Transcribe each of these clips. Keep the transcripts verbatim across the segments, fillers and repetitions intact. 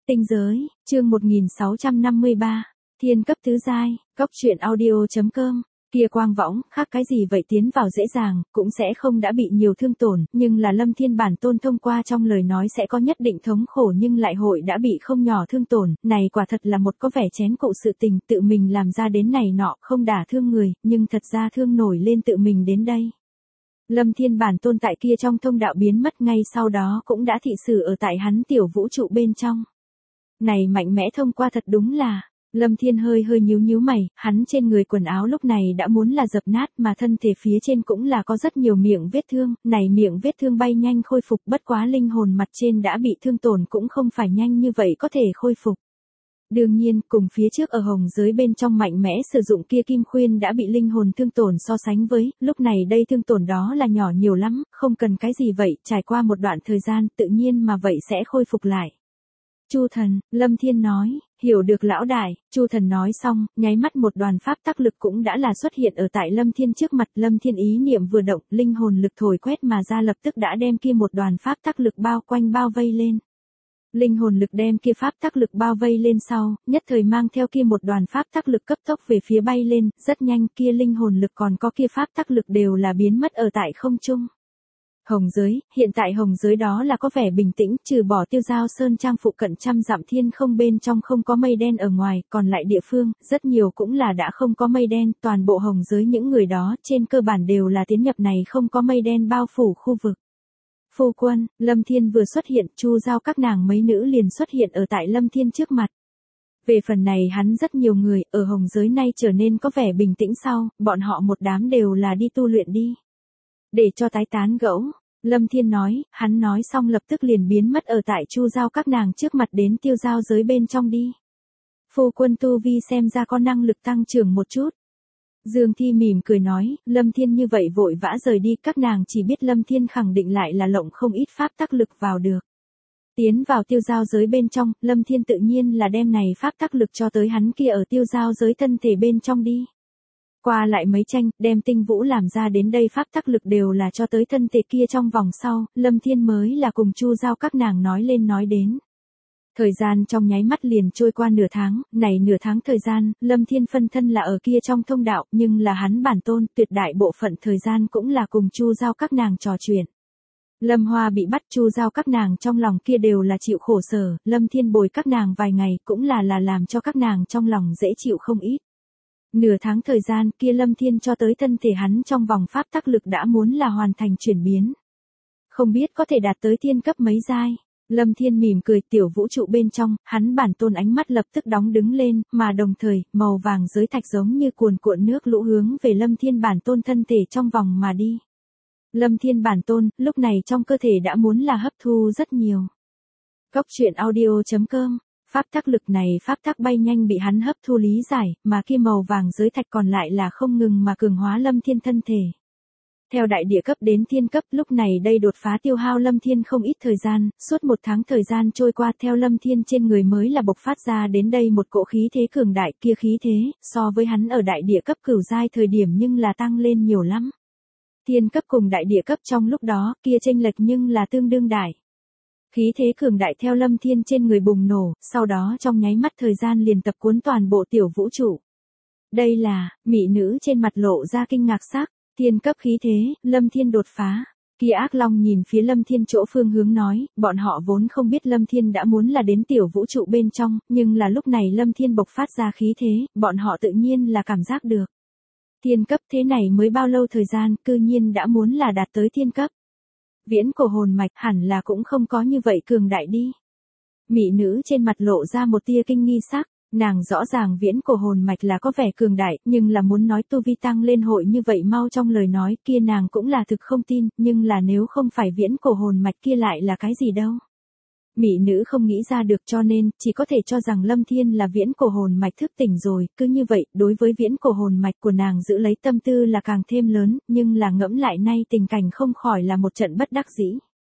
Tinh giới, chương một nghìn sáu trăm năm mươi ba, thiên cấp tứ giai, góc truyện audio.com. Kia quang võng, khác cái gì vậy tiến vào dễ dàng, cũng sẽ không đã bị nhiều thương tổn, nhưng là Lâm Thiên bản tôn thông qua trong lời nói sẽ có nhất định thống khổ nhưng lại hội đã bị không nhỏ thương tổn, này quả thật là một có vẻ chén cụ sự tình tự mình làm ra đến này nọ, không đả thương người, nhưng thật ra thương nổi lên tự mình đến đây. Lâm Thiên bản tôn tại kia trong thông đạo biến mất ngay sau đó cũng đã thị sử ở tại hắn tiểu vũ trụ bên trong. Này mạnh mẽ thông qua thật đúng là, Lâm Thiên hơi hơi nhíu nhíu mày, hắn trên người quần áo lúc này đã muốn là dập nát mà thân thể phía trên cũng là có rất nhiều miệng vết thương, này miệng vết thương bay nhanh khôi phục bất quá linh hồn mặt trên đã bị thương tổn cũng không phải nhanh như vậy có thể khôi phục. Đương nhiên, cùng phía trước ở hồng giới bên trong mạnh mẽ sử dụng kia kim khuyên đã bị linh hồn thương tổn so sánh với, lúc này đây thương tổn đó là nhỏ nhiều lắm, không cần cái gì vậy, trải qua một đoạn thời gian tự nhiên mà vậy sẽ khôi phục lại. Chu thần, Lâm Thiên nói, hiểu được lão đại, Chu thần nói xong, nháy mắt một đoàn pháp tắc lực cũng đã là xuất hiện ở tại Lâm Thiên trước mặt, Lâm Thiên ý niệm vừa động, linh hồn lực thổi quét mà ra lập tức đã đem kia một đoàn pháp tắc lực bao quanh bao vây lên. Linh hồn lực đem kia pháp tắc lực bao vây lên sau, nhất thời mang theo kia một đoàn pháp tắc lực cấp tốc về phía bay lên, rất nhanh kia linh hồn lực còn có kia pháp tắc lực đều là biến mất ở tại không trung. Hồng giới, hiện tại hồng giới đó là có vẻ bình tĩnh, trừ bỏ Tiêu Giao Sơn Trang phụ cận trăm dặm thiên không bên trong không có mây đen ở ngoài, còn lại địa phương, rất nhiều cũng là đã không có mây đen, toàn bộ hồng giới những người đó trên cơ bản đều là tiến nhập này không có mây đen bao phủ khu vực. Phu quân, Lâm Thiên vừa xuất hiện, Chu Giao các nàng mấy nữ liền xuất hiện ở tại Lâm Thiên trước mặt. Về phần này hắn rất nhiều người, ở hồng giới nay trở nên có vẻ bình tĩnh sau, bọn họ một đám đều là đi tu luyện đi. Để cho tái tán gẫu, Lâm Thiên nói, hắn nói xong lập tức liền biến mất ở tại Chu Giao các nàng trước mặt đến Tiêu Giao giới bên trong đi. Phu quân tu vi xem ra có năng lực tăng trưởng một chút. Dương Thi mỉm cười nói, Lâm Thiên như vậy vội vã rời đi, các nàng chỉ biết Lâm Thiên khẳng định lại là lộng không ít pháp tắc lực vào được. Tiến vào Tiêu Giao giới bên trong, Lâm Thiên tự nhiên là đem này pháp tắc lực cho tới hắn kia ở Tiêu Giao giới thân thể bên trong đi. Qua lại mấy tranh, đem tinh vũ làm ra đến đây pháp tắc lực đều là cho tới thân thể kia trong vòng sau, Lâm Thiên mới là cùng Chu Giao các nàng nói lên nói đến. Thời gian trong nháy mắt liền trôi qua nửa tháng, này nửa tháng thời gian, Lâm Thiên phân thân là ở kia trong thông đạo, nhưng là hắn bản tôn, tuyệt đại bộ phận thời gian cũng là cùng Chu Giao các nàng trò chuyện. Lâm Hoa bị bắt, Chu Giao các nàng trong lòng kia đều là chịu khổ sở, Lâm Thiên bồi các nàng vài ngày cũng là là làm cho các nàng trong lòng dễ chịu không ít. Nửa tháng thời gian kia Lâm Thiên cho tới thân thể hắn trong vòng pháp tắc lực đã muốn là hoàn thành chuyển biến. Không biết có thể đạt tới thiên cấp mấy giai. Lâm Thiên mỉm cười, tiểu vũ trụ bên trong, hắn bản tôn ánh mắt lập tức đóng đứng lên, mà đồng thời, màu vàng giới thạch giống như cuồn cuộn nước lũ hướng về Lâm Thiên bản tôn thân thể trong vòng mà đi. Lâm Thiên bản tôn, lúc này trong cơ thể đã muốn là hấp thu rất nhiều. Góc truyện audio.com. Pháp tắc lực này pháp tắc bay nhanh bị hắn hấp thu lý giải, mà kia màu vàng giới thạch còn lại là không ngừng mà cường hóa Lâm Thiên thân thể. Theo đại địa cấp đến thiên cấp, lúc này đây đột phá tiêu hao Lâm Thiên không ít thời gian, suốt một tháng thời gian trôi qua theo Lâm Thiên trên người mới là bộc phát ra đến đây một cỗ khí thế cường đại, kia khí thế, so với hắn ở đại địa cấp cửu giai thời điểm nhưng là tăng lên nhiều lắm. Thiên cấp cùng đại địa cấp trong lúc đó, kia chênh lệch nhưng là tương đương đại. Khí thế cường đại theo Lâm Thiên trên người bùng nổ, sau đó trong nháy mắt thời gian liền tập cuốn toàn bộ tiểu vũ trụ. Đây là, mỹ nữ trên mặt lộ ra kinh ngạc sắc, thiên cấp khí thế, Lâm Thiên đột phá. Kia ác long nhìn phía Lâm Thiên chỗ phương hướng nói, bọn họ vốn không biết Lâm Thiên đã muốn là đến tiểu vũ trụ bên trong, nhưng là lúc này Lâm Thiên bộc phát ra khí thế, bọn họ tự nhiên là cảm giác được. Thiên cấp thế này mới bao lâu thời gian, cư nhiên đã muốn là đạt tới thiên cấp. Viễn cổ hồn mạch hẳn là cũng không có như vậy cường đại đi. Mỹ nữ trên mặt lộ ra một tia kinh nghi sắc, nàng rõ ràng viễn cổ hồn mạch là có vẻ cường đại, nhưng là muốn nói tu vi tăng lên hội như vậy mau trong lời nói kia nàng cũng là thực không tin, nhưng là nếu không phải viễn cổ hồn mạch kia lại là cái gì đâu. Mỹ nữ không nghĩ ra được cho nên, chỉ có thể cho rằng Lâm Thiên là viễn cổ hồn mạch thức tỉnh rồi, cứ như vậy, đối với viễn cổ hồn mạch của nàng giữ lấy tâm tư là càng thêm lớn, nhưng là ngẫm lại nay tình cảnh không khỏi là một trận bất đắc dĩ.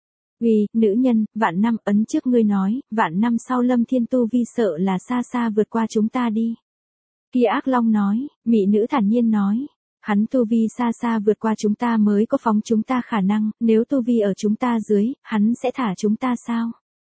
Vì, nữ nhân, vạn năm ấn trước ngươi nói, vạn năm sau Lâm Thiên tu vi sợ là xa xa vượt qua chúng ta đi. Kia ác long nói, Mỹ nữ thản nhiên nói, hắn tu vi xa xa vượt qua chúng ta mới có phóng chúng ta khả năng, nếu tu vi ở chúng ta dưới, hắn sẽ thả chúng ta sao?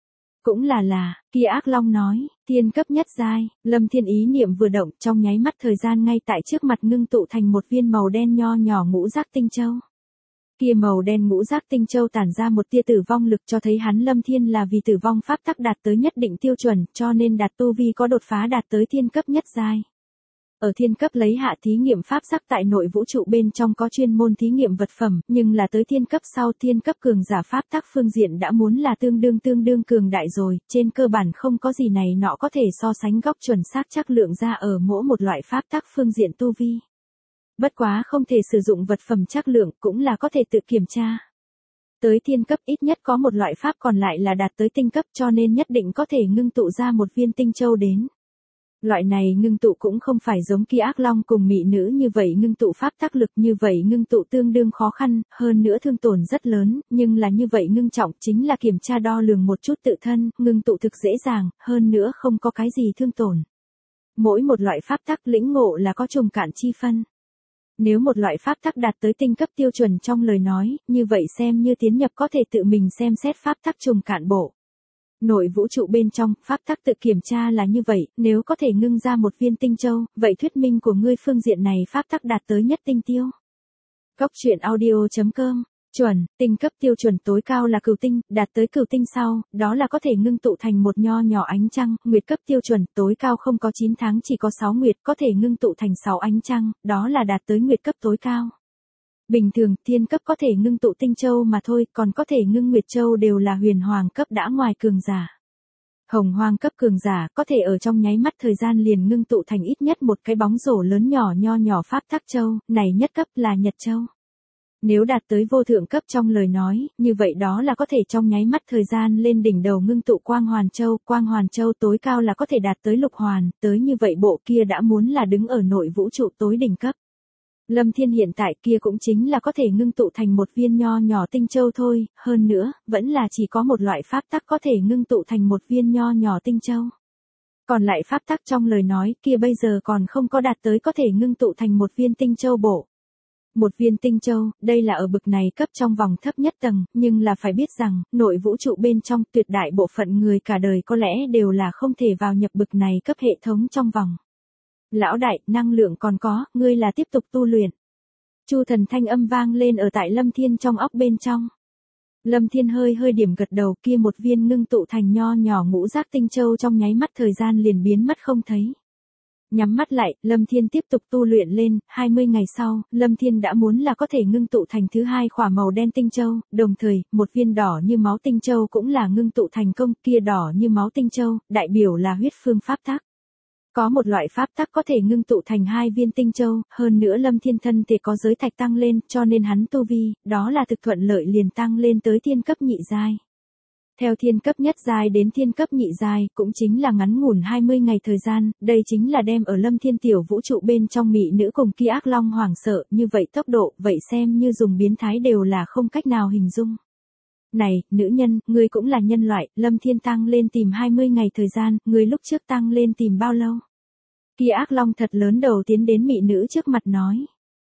Cũng là là, kia ác long nói, thiên cấp nhất giai, Lâm Thiên ý niệm vừa động trong nháy mắt thời gian ngay tại trước mặt ngưng tụ thành một viên màu đen nho nhỏ ngũ giác tinh châu. Kia màu đen ngũ giác tinh châu tản ra một tia tử vong lực cho thấy hắn Lâm Thiên là vì tử vong pháp tắc đạt tới nhất định tiêu chuẩn cho nên đạt tu vi có đột phá đạt tới thiên cấp nhất giai. Ở thiên cấp lấy hạ thí nghiệm pháp sắc tại nội vũ trụ bên trong có chuyên môn thí nghiệm vật phẩm, nhưng là tới thiên cấp sau thiên cấp cường giả pháp tắc phương diện đã muốn là tương đương tương đương cường đại rồi, trên cơ bản không có gì này nọ có thể so sánh góc chuẩn xác chắc lượng ra ở mỗi một loại pháp tắc phương diện tu vi. Bất quá không thể sử dụng vật phẩm chắc lượng cũng là có thể tự kiểm tra. Tới thiên cấp ít nhất có một loại pháp còn lại là đạt tới tinh cấp cho nên nhất định có thể ngưng tụ ra một viên tinh châu đến. Loại này ngưng tụ cũng không phải giống kia ác long cùng mị nữ như vậy ngưng tụ pháp tác lực như vậy ngưng tụ tương đương khó khăn, hơn nữa thương tổn rất lớn, nhưng là như vậy ngưng trọng chính là kiểm tra đo lường một chút tự thân, ngưng tụ thực dễ dàng, hơn nữa không có cái gì thương tổn. Mỗi một loại pháp tắc lĩnh ngộ là có trùng cạn chi phân. Nếu một loại pháp tắc đạt tới tinh cấp tiêu chuẩn trong lời nói, như vậy xem như tiến nhập có thể tự mình xem xét pháp tắc trùng cạn bộ. Nội vũ trụ bên trong, pháp tắc tự kiểm tra là như vậy, nếu có thể ngưng ra một viên tinh châu, vậy thuyết minh của ngươi phương diện này pháp tắc đạt tới nhất tinh tiêu. Cốc truyện audio chấm com, chuẩn, tinh cấp tiêu chuẩn tối cao là cửu tinh, đạt tới cửu tinh sau, đó là có thể ngưng tụ thành một nho nhỏ ánh trăng, nguyệt cấp tiêu chuẩn tối cao không có chín tháng chỉ có sáu nguyệt, có thể ngưng tụ thành sáu ánh trăng, đó là đạt tới nguyệt cấp tối cao. Bình thường, thiên cấp có thể ngưng tụ tinh châu mà thôi, còn có thể ngưng nguyệt châu đều là huyền hoàng cấp đã ngoài cường giả. Hồng hoàng cấp cường giả có thể ở trong nháy mắt thời gian liền ngưng tụ thành ít nhất một cái bóng rổ lớn nhỏ nho nhỏ pháp tắc châu, này nhất cấp là nhật châu. Nếu đạt tới vô thượng cấp trong lời nói, như vậy đó là có thể trong nháy mắt thời gian lên đỉnh đầu ngưng tụ quang hoàn châu, quang hoàn châu tối cao là có thể đạt tới lục hoàn, tới như vậy bộ kia đã muốn là đứng ở nội vũ trụ tối đỉnh cấp. Lâm Thiên hiện tại kia cũng chính là có thể ngưng tụ thành một viên nho nhỏ tinh châu thôi, hơn nữa, vẫn là chỉ có một loại pháp tắc có thể ngưng tụ thành một viên nho nhỏ tinh châu. Còn lại pháp tắc trong lời nói kia bây giờ còn không có đạt tới có thể ngưng tụ thành một viên tinh châu bộ. Một viên tinh châu, đây là ở bực này cấp trong vòng thấp nhất tầng, nhưng là phải biết rằng, nội vũ trụ bên trong tuyệt đại bộ phận người cả đời có lẽ đều là không thể vào nhập bực này cấp hệ thống trong vòng. Lão đại, năng lượng còn có, ngươi là tiếp tục tu luyện. Chu thần thanh âm vang lên ở tại Lâm Thiên trong óc bên trong. Lâm Thiên hơi hơi điểm gật đầu kia một viên ngưng tụ thành nho nhỏ ngũ giác tinh châu trong nháy mắt thời gian liền biến mất không thấy. Nhắm mắt lại, Lâm Thiên tiếp tục tu luyện lên, hai mươi ngày sau, Lâm Thiên đã muốn là có thể ngưng tụ thành thứ hai khỏa màu đen tinh châu, đồng thời, một viên đỏ như máu tinh châu cũng là ngưng tụ thành công, kia đỏ như máu tinh châu, đại biểu là huyết phương pháp tắc. Có một loại pháp tắc có thể ngưng tụ thành hai viên tinh châu, hơn nữa Lâm Thiên thân thể có giới thạch tăng lên, cho nên hắn tu vi, đó là thực thuận lợi liền tăng lên tới thiên cấp nhị giai. Theo thiên cấp nhất giai đến thiên cấp nhị giai, cũng chính là ngắn ngủn hai mươi ngày thời gian, đây chính là đem ở Lâm Thiên tiểu vũ trụ bên trong mị nữ cùng kia ác long hoảng sợ, như vậy tốc độ, vậy xem như dùng biến thái đều là không cách nào hình dung. Này, nữ nhân, ngươi cũng là nhân loại, Lâm Thiên tăng lên tìm hai mươi ngày thời gian, ngươi lúc trước tăng lên tìm bao lâu? Kia ác long thật lớn đầu tiến đến mị nữ trước mặt nói.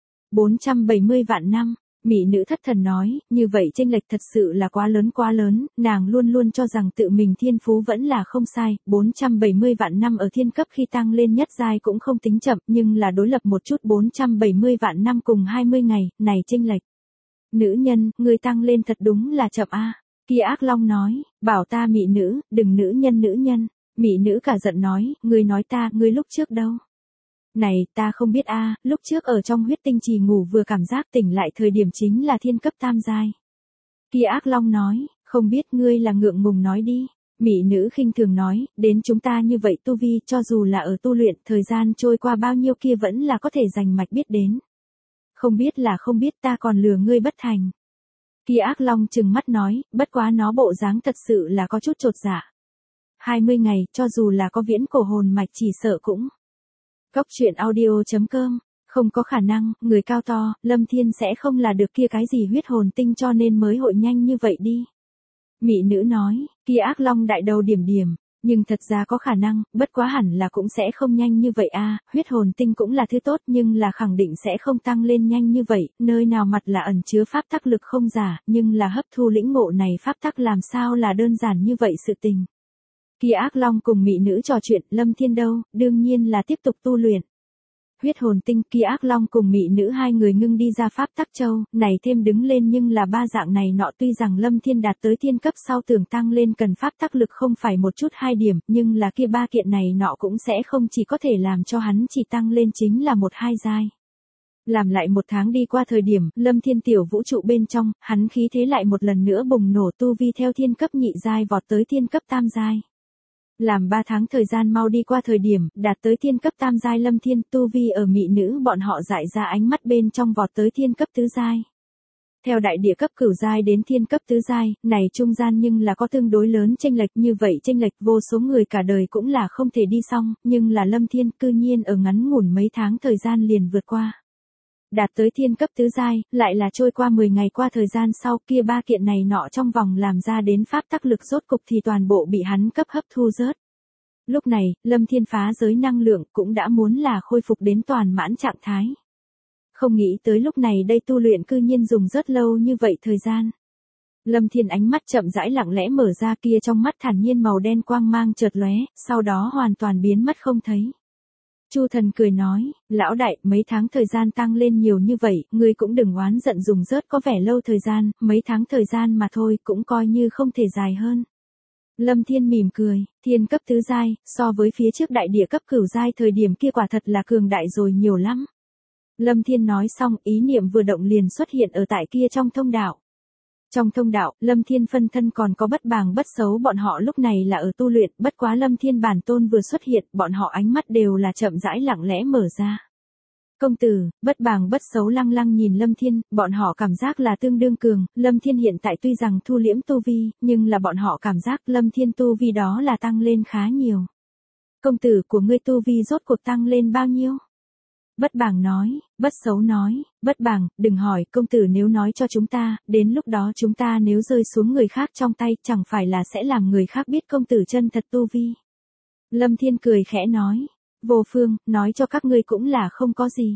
bốn trăm bảy mươi vạn năm, mị nữ thất thần nói, như vậy chênh lệch thật sự là quá lớn quá lớn, nàng luôn luôn cho rằng tự mình thiên phú vẫn là không sai, bốn trăm bảy mươi vạn năm ở thiên cấp khi tăng lên nhất giai cũng không tính chậm, nhưng là đối lập một chút bốn trăm bảy mươi vạn năm cùng hai mươi ngày, này chênh lệch. Nữ nhân, ngươi tăng lên thật đúng là chậm a. Kia ác long nói, bảo ta mị nữ, đừng nữ nhân nữ nhân. Mị nữ cả giận nói, ngươi nói ta, ngươi lúc trước đâu? Này, ta không biết a, lúc trước ở trong huyết tinh trì ngủ vừa cảm giác tỉnh lại thời điểm chính là thiên cấp tam giai. Kia ác long nói, không biết ngươi là ngượng ngùng nói đi. Mị nữ khinh thường nói, đến chúng ta như vậy tu vi cho dù là ở tu luyện, thời gian trôi qua bao nhiêu kia vẫn là có thể rành mạch biết đến. Không biết là không biết ta còn lừa ngươi bất thành. Kia ác long trừng mắt nói, bất quá nó bộ dáng thật sự là có chút chột dạ. hai mươi ngày, cho dù là có viễn cổ hồn mạch chỉ sợ cũng. Cốc truyện audio chấm com, không có khả năng, người cao to, Lâm Thiên sẽ không là được kia cái gì huyết hồn tinh cho nên mới hội nhanh như vậy đi. Mị nữ nói, kia ác long đại đầu điểm điểm, nhưng thật ra có khả năng, bất quá hẳn là cũng sẽ không nhanh như vậy a, huyết hồn tinh cũng là thứ tốt nhưng là khẳng định sẽ không tăng lên nhanh như vậy, nơi nào mặt là ẩn chứa pháp tắc lực không giả, nhưng là hấp thu lĩnh ngộ này pháp tắc làm sao là đơn giản như vậy sự tình. Kia ác long cùng mị nữ trò chuyện, Lâm Thiên đâu, đương nhiên là tiếp tục tu luyện. Huyết hồn tinh, kia ác long cùng mị nữ hai người ngưng đi ra pháp tắc châu, này thêm đứng lên nhưng là ba dạng này nọ tuy rằng Lâm Thiên đạt tới thiên cấp sau tưởng tăng lên cần pháp tắc lực không phải một chút hai điểm, nhưng là kia ba kiện này nọ cũng sẽ không chỉ có thể làm cho hắn chỉ tăng lên chính là một hai giai. Làm lại một tháng đi qua thời điểm, Lâm Thiên tiểu vũ trụ bên trong, hắn khí thế lại một lần nữa bùng nổ tu vi theo thiên cấp nhị giai vọt tới thiên cấp tam giai. Làm ba tháng thời gian mau đi qua thời điểm, đạt tới thiên cấp tam giai Lâm Thiên tu vi ở mị nữ bọn họ dại ra ánh mắt bên trong vọt tới thiên cấp tứ giai. Theo đại địa cấp cửu giai đến thiên cấp tứ giai, này trung gian nhưng là có tương đối lớn chênh lệch, như vậy chênh lệch vô số người cả đời cũng là không thể đi xong, nhưng là Lâm Thiên cư nhiên ở ngắn ngủn mấy tháng thời gian liền vượt qua. Đạt tới thiên cấp tứ giai, lại là trôi qua mười ngày qua thời gian sau kia ba kiện này nọ trong vòng làm ra đến pháp tắc lực rốt cục thì toàn bộ bị hắn cấp hấp thu rớt. Lúc này, Lâm Thiên phá giới năng lượng cũng đã muốn là khôi phục đến toàn mãn trạng thái. Không nghĩ tới lúc này đây tu luyện cư nhiên dùng rất lâu như vậy thời gian. Lâm Thiên ánh mắt chậm rãi lặng lẽ mở ra, kia trong mắt thản nhiên màu đen quang mang chợt lóe, sau đó hoàn toàn biến mất không thấy. Chu Thần cười nói, lão đại, mấy tháng thời gian tăng lên nhiều như vậy, ngươi cũng đừng oán giận dùng rớt có vẻ lâu thời gian, mấy tháng thời gian mà thôi, cũng coi như không thể dài hơn. Lâm Thiên mỉm cười, thiên cấp tứ giai, so với phía trước đại địa cấp cửu giai thời điểm kia quả thật là cường đại rồi nhiều lắm. Lâm Thiên nói xong, ý niệm vừa động liền xuất hiện ở tại kia trong thông đạo. Trong thông đạo, Lâm Thiên phân thân còn có bất bàng bất xấu bọn họ lúc này là ở tu luyện, bất quá Lâm Thiên bản tôn vừa xuất hiện, bọn họ ánh mắt đều là chậm rãi lặng lẽ mở ra. Công tử, bất bàng bất xấu lăng lăng nhìn Lâm Thiên, bọn họ cảm giác là tương đương cường, Lâm Thiên hiện tại tuy rằng thu liễm tu vi, nhưng là bọn họ cảm giác Lâm Thiên tu vi đó là tăng lên khá nhiều. Công tử của ngươi tu vi rốt cuộc tăng lên bao nhiêu? Bất bàng nói, bất xấu nói, bất bàng, đừng hỏi, công tử nếu nói cho chúng ta, đến lúc đó chúng ta nếu rơi xuống người khác trong tay, chẳng phải là sẽ làm người khác biết công tử chân thật tu vi. Lâm Thiên cười khẽ nói, vô phương, nói cho các ngươi cũng là không có gì.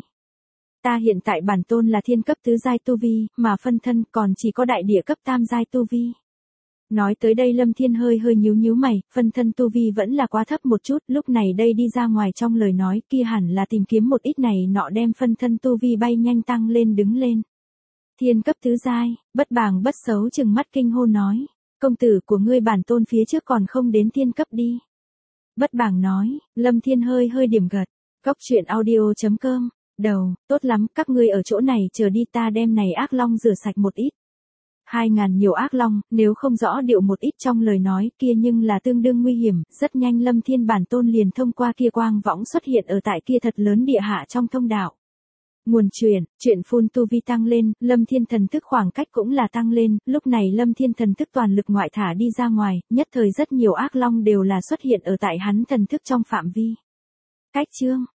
Ta hiện tại bản tôn là thiên cấp tứ giai tu vi, mà phân thân còn chỉ có đại địa cấp tam giai tu vi. Nói tới đây Lâm Thiên hơi hơi nhíu nhíu mày, phân thân tu vi vẫn là quá thấp một chút, lúc này đây đi ra ngoài trong lời nói kia hẳn là tìm kiếm một ít này nọ đem phân thân tu vi bay nhanh tăng lên đứng lên. Thiên cấp tứ giai, bất bàng bất xấu chừng mắt kinh hô nói, công tử của ngươi bản tôn phía trước còn không đến thiên cấp đi. Bất bàng nói, Lâm Thiên hơi hơi điểm gật, Cóc Truyện Audio chấm com, đầu, tốt lắm, các ngươi ở chỗ này chờ đi, ta đem này ác long rửa sạch một ít. Hai ngàn nhiều ác long, nếu không rõ điệu một ít trong lời nói kia nhưng là tương đương nguy hiểm, rất nhanh Lâm Thiên bản tôn liền thông qua kia quang võng xuất hiện ở tại kia thật lớn địa hạ trong thông đạo. Nguồn truyền, chuyện phun tu vi tăng lên, Lâm Thiên thần thức khoảng cách cũng là tăng lên, lúc này Lâm Thiên thần thức toàn lực ngoại thả đi ra ngoài, nhất thời rất nhiều ác long đều là xuất hiện ở tại hắn thần thức trong phạm vi. Cách chương